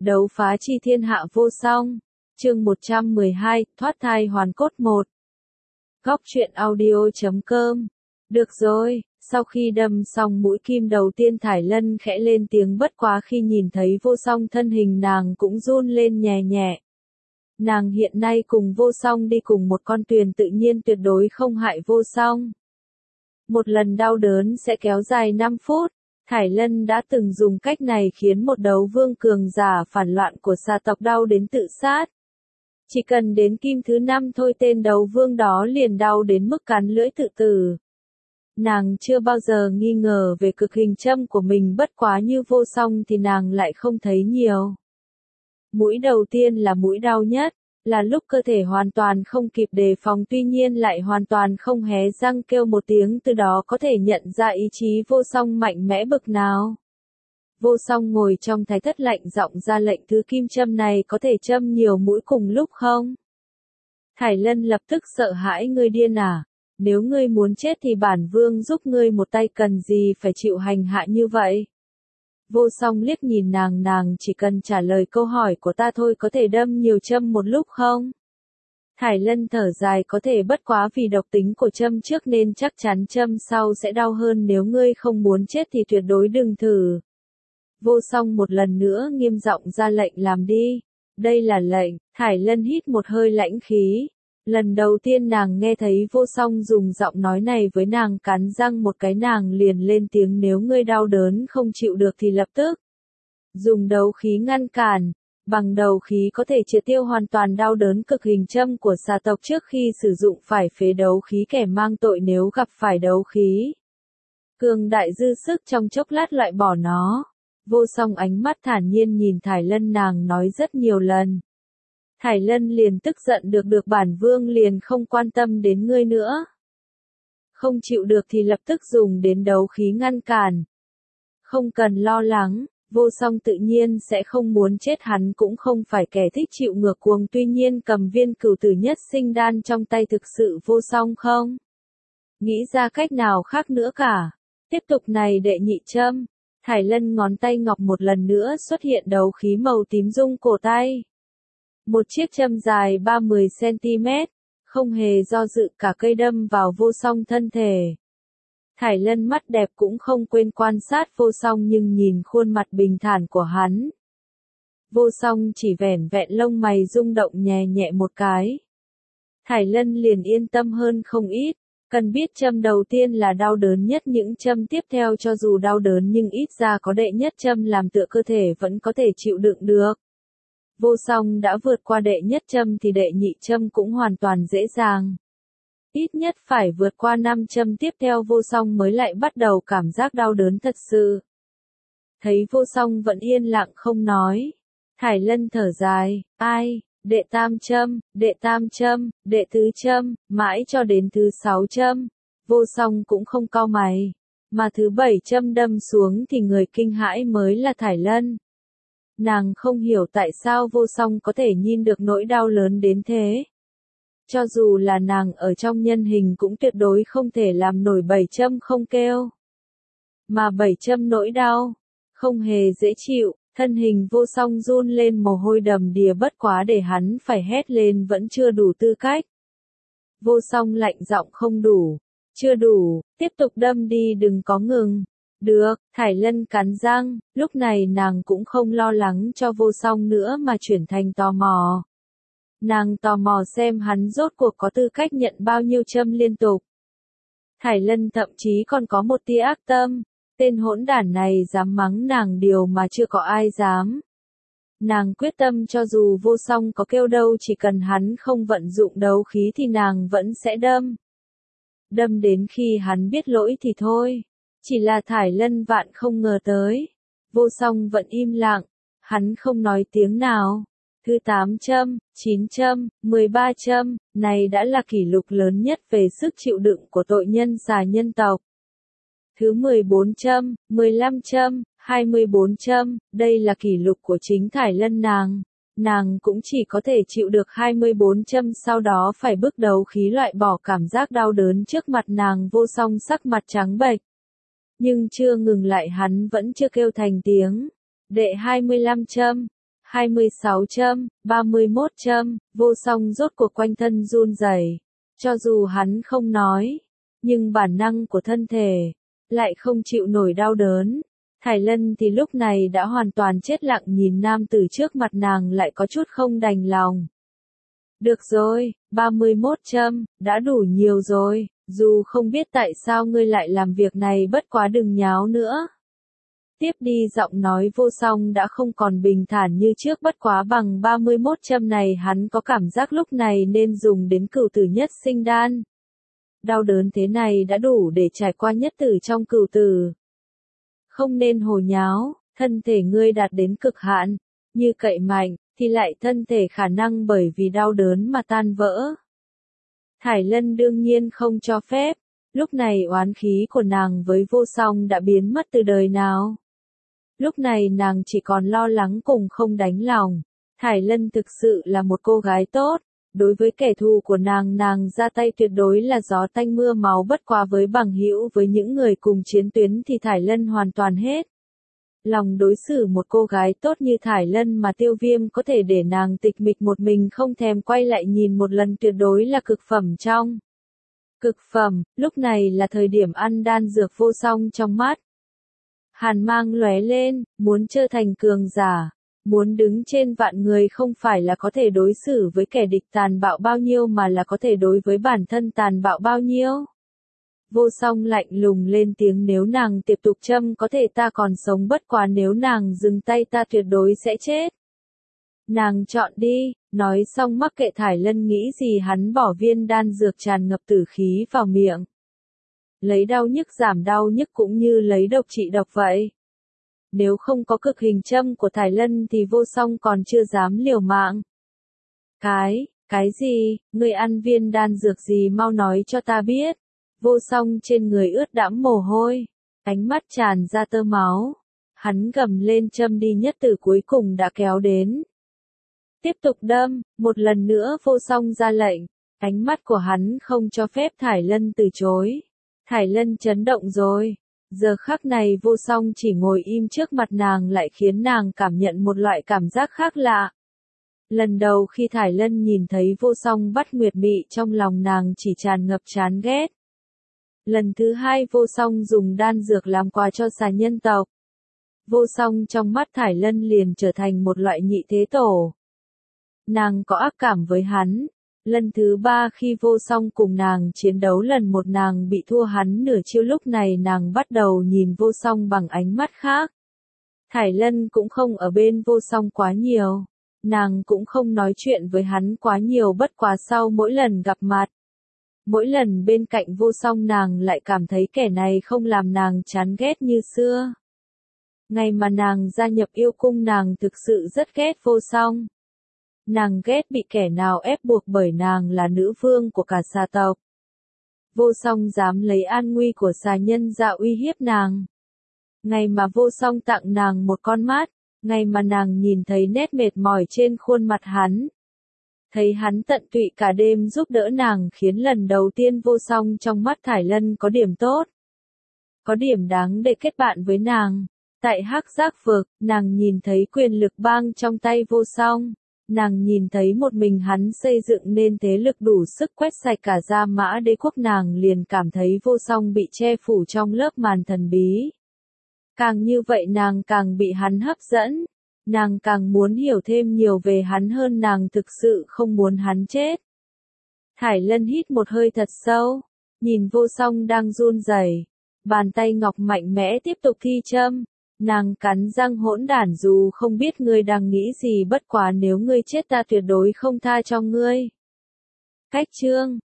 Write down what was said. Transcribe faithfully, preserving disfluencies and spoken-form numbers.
Đấu phá chi thiên hạ vô song. Chương một trăm mười hai, thoát thai hoàn cốt một. Góc truyện audio chấm com. Được rồi, sau khi đâm xong mũi kim đầu tiên Thải Lân khẽ lên tiếng, bất quá khi nhìn thấy vô song thân hình nàng cũng run lên nhẹ nhẹ. Nàng hiện nay cùng vô song đi cùng một con thuyền, tự nhiên tuyệt đối không hại vô song. Một lần đau đớn sẽ kéo dài năm phút. Thải Lân đã từng dùng cách này khiến một đấu vương cường giả phản loạn của xà tộc đau đến tự sát. Chỉ cần đến kim thứ năm thôi, tên đấu vương đó liền đau đến mức cắn lưỡi tự tử. Nàng chưa bao giờ nghi ngờ về cực hình châm của mình, bất quá như vô song thì nàng lại không thấy nhiều. Mũi đầu tiên là mũi đau nhất, là lúc cơ thể hoàn toàn không kịp đề phòng, tuy nhiên lại hoàn toàn không hé răng kêu một tiếng, từ đó có thể nhận ra ý chí vô song mạnh mẽ bực nào. Vô song ngồi trong thái thất lạnh giọng ra lệnh, thứ kim châm này có thể châm nhiều mũi cùng lúc không? Thải Lân lập tức sợ hãi, ngươi điên à? Nếu ngươi muốn chết thì bản vương giúp ngươi một tay, cần gì phải chịu hành hạ như vậy? Vô song liếc nhìn nàng, nàng chỉ cần trả lời câu hỏi của ta thôi, có thể đâm nhiều châm một lúc không? Thải Lân thở dài, có thể, bất quá vì độc tính của châm trước nên chắc chắn châm sau sẽ đau hơn, nếu ngươi không muốn chết thì tuyệt đối đừng thử. Vô song một lần nữa nghiêm giọng ra lệnh, làm đi. Đây là lệnh. Thải Lân hít một hơi lãnh khí. Lần đầu tiên nàng nghe thấy vô song dùng giọng nói này với nàng, cắn răng một cái, nàng liền lên tiếng, nếu ngươi đau đớn không chịu được thì lập tức dùng đấu khí ngăn cản. Bằng đấu khí có thể triệt tiêu hoàn toàn đau đớn cực hình châm của xà tộc, trước khi sử dụng phải phế đấu khí, kẻ mang tội nếu gặp phải đấu khí cường đại dư sức trong chốc lát loại bỏ nó. Vô song ánh mắt thản nhiên nhìn Thải Lân, nàng nói rất nhiều lần. Thải Lân liền tức giận, được được, bản vương liền không quan tâm đến ngươi nữa. Không chịu được thì lập tức dùng đến đấu khí ngăn cản. Không cần lo lắng, vô song tự nhiên sẽ không muốn chết, hắn cũng không phải kẻ thích chịu ngược cuồng, tuy nhiên cầm viên cửu tử nhất sinh đan trong tay thực sự vô song không nghĩ ra cách nào khác nữa cả. Tiếp tục này đệ nhị châm. Thải Lân ngón tay ngọc một lần nữa xuất hiện đấu khí màu tím rung cổ tay. Một chiếc châm dài ba mươi xăng-ti-mét, không hề do dự, cả cây đâm vào vô song thân thể. Thải Lân mắt đẹp cũng không quên quan sát vô song, nhưng nhìn khuôn mặt bình thản của hắn, vô song chỉ vẻn vẹn lông mày rung động nhẹ nhẹ một cái. Thải Lân liền yên tâm hơn không ít. Cần biết châm đầu tiên là đau đớn nhất, những châm tiếp theo cho dù đau đớn nhưng ít ra có đệ nhất châm làm tựa, cơ thể vẫn có thể chịu đựng được. Vô song đã vượt qua đệ nhất châm thì đệ nhị châm cũng hoàn toàn dễ dàng. Ít nhất phải vượt qua năm châm tiếp theo vô song mới lại bắt đầu cảm giác đau đớn thật sự. Thấy vô song vẫn yên lặng không nói, Thải Lân thở dài, ai? Đệ tam châm, đệ tam châm, đệ tứ châm, mãi cho đến thứ sáu châm, vô song cũng không cau mày, mà thứ bảy châm đâm xuống thì người kinh hãi mới là Thải Lân. Nàng không hiểu tại sao vô song có thể nhìn được nỗi đau lớn đến thế. Cho dù là nàng ở trong nhân hình cũng tuyệt đối không thể làm nổi bảy châm không kêu. Mà bảy châm nỗi đau, không hề dễ chịu. Thân hình vô song run lên, mồ hôi đầm đìa, bất quá để hắn phải hét lên vẫn chưa đủ tư cách. Vô song lạnh giọng, không đủ, chưa đủ, tiếp tục đâm đi, đừng có ngừng. Được, Thải Lân cắn răng, lúc này nàng cũng không lo lắng cho vô song nữa mà chuyển thành tò mò. Nàng tò mò xem hắn rốt cuộc có tư cách nhận bao nhiêu châm liên tục. Thải Lân thậm chí còn có một tia ác tâm. Tên hỗn đản này dám mắng nàng điều mà chưa có ai dám. Nàng quyết tâm cho dù vô song có kêu đâu, chỉ cần hắn không vận dụng đấu khí thì nàng vẫn sẽ đâm. Đâm đến khi hắn biết lỗi thì thôi. Chỉ là Thải Lân vạn không ngờ tới. Vô song vẫn im lặng, hắn không nói tiếng nào. Thứ tám châm, chín châm, mười ba châm, này đã là kỷ lục lớn nhất về sức chịu đựng của tội nhân xà nhân tộc. Thứ mười bốn châm, mười lăm châm, hai mươi bốn châm, đây là kỷ lục của chính Thải Lân nàng. Nàng cũng chỉ có thể chịu được hai mươi bốn châm, sau đó phải bước đấu khí loại bỏ cảm giác đau đớn trước mặt nàng. Vô song sắc mặt trắng bệch. Nhưng chưa ngừng lại, hắn vẫn chưa kêu thành tiếng. Đệ hai mươi lăm châm, hai mươi sáu châm, ba mươi mốt châm, Vô Song rốt cuộc quanh thân run rẩy. Cho dù hắn không nói, nhưng bản năng của thân thể lại không chịu nổi đau đớn. Thải Lân thì lúc này đã hoàn toàn chết lặng nhìn nam tử trước mặt nàng lại có chút không đành lòng. Được rồi, ba mươi mốt châm, đã đủ nhiều rồi, dù không biết tại sao ngươi lại làm việc này bất quá đừng nháo nữa. Tiếp đi giọng nói Vô Song đã không còn bình thản như trước bất quá bằng ba mươi mốt châm này hắn có cảm giác lúc này nên dùng đến cửu tử nhất sinh đan. Đau đớn thế này đã đủ để trải qua nhất tử trong cửu tử. Không nên hồ nháo, thân thể ngươi đạt đến cực hạn, như cậy mạnh, thì lại thân thể khả năng bởi vì đau đớn mà tan vỡ. Thải Lân đương nhiên không cho phép, lúc này oán khí của nàng với Vô Song đã biến mất từ đời nào. Lúc này nàng chỉ còn lo lắng cùng không đánh lòng. Thải Lân thực sự là một cô gái tốt, đối với kẻ thù của nàng nàng ra tay tuyệt đối là gió tanh mưa máu bất quá với bằng hữu với những người cùng chiến tuyến thì Thải Lân hoàn toàn hết. Lòng đối xử một cô gái tốt như Thải Lân mà Tiêu Viêm có thể để nàng tịch mịch một mình không thèm quay lại nhìn một lần tuyệt đối là cực phẩm trong. Cực phẩm, lúc này là thời điểm ăn đan dược Vô Song trong mắt. Hàn mang lóe lên, muốn trở thành cường giả, muốn đứng trên vạn người không phải là có thể đối xử với kẻ địch tàn bạo bao nhiêu mà là có thể đối với bản thân tàn bạo bao nhiêu. Vô Song lạnh lùng lên tiếng nếu nàng tiếp tục châm có thể ta còn sống bất quá nếu nàng dừng tay ta tuyệt đối sẽ chết. Nàng chọn đi, nói xong mắc kệ Thải Lân nghĩ gì hắn bỏ viên đan dược tràn ngập tử khí vào miệng. Lấy đau nhức giảm đau nhức cũng như lấy độc trị độc vậy. Nếu không có cực hình châm của Thải Lân thì Vô Song còn chưa dám liều mạng. Cái, cái gì, ngươi ăn viên đan dược gì mau nói cho ta biết. Vô Song trên người ướt đẫm mồ hôi, ánh mắt tràn ra tơ máu. Hắn gầm lên châm đi nhất tử cuối cùng đã kéo đến. Tiếp tục đâm, một lần nữa Vô Song ra lệnh, ánh mắt của hắn không cho phép Thải Lân từ chối. Thải Lân chấn động rồi, giờ khắc này Vô Song chỉ ngồi im trước mặt nàng lại khiến nàng cảm nhận một loại cảm giác khác lạ. Lần đầu khi Thải Lân nhìn thấy Vô Song bắt Nguyệt Mị trong lòng nàng chỉ tràn ngập chán ghét. Lần thứ hai Vô Song dùng đan dược làm quà cho xà nhân tộc. Vô Song trong mắt Thải Lân liền trở thành một loại nhị thế tổ. Nàng có ác cảm với hắn. Lần thứ ba khi Vô Song cùng nàng chiến đấu lần một nàng bị thua hắn nửa chiêu lúc này nàng bắt đầu nhìn Vô Song bằng ánh mắt khác. Thải Lân cũng không ở bên Vô Song quá nhiều. Nàng cũng không nói chuyện với hắn quá nhiều bất quá sau mỗi lần gặp mặt. Mỗi lần bên cạnh Vô Song nàng lại cảm thấy kẻ này không làm nàng chán ghét như xưa. Ngày mà nàng gia nhập yêu cung nàng thực sự rất ghét Vô Song. Nàng ghét bị kẻ nào ép buộc bởi nàng là nữ vương của cả xà tộc. Vô Song dám lấy an nguy của xà nhân ra uy hiếp nàng. Ngày mà Vô Song tặng nàng một con mắt, ngày mà nàng nhìn thấy nét mệt mỏi trên khuôn mặt hắn. Thấy hắn tận tụy cả đêm giúp đỡ nàng khiến lần đầu tiên Vô Song trong mắt Thải Lân có điểm tốt. Có điểm đáng để kết bạn với nàng. Tại Hắc Giác Vực, nàng nhìn thấy quyền lực bang trong tay Vô Song. Nàng nhìn thấy một mình hắn xây dựng nên thế lực đủ sức quét sạch cả Gia Mã Đế quốc nàng liền cảm thấy Vô Song bị che phủ trong lớp màn thần bí. Càng như vậy nàng càng bị hắn hấp dẫn. Nàng càng muốn hiểu thêm nhiều về hắn hơn nàng thực sự không muốn hắn chết. Thải Lân hít một hơi thật sâu, nhìn Vô Song đang run rẩy, bàn tay ngọc mạnh mẽ tiếp tục thi châm. Nàng cắn răng hỗn đản dù không biết ngươi đang nghĩ gì bất quá nếu ngươi chết ta tuyệt đối không tha cho ngươi. Cách chương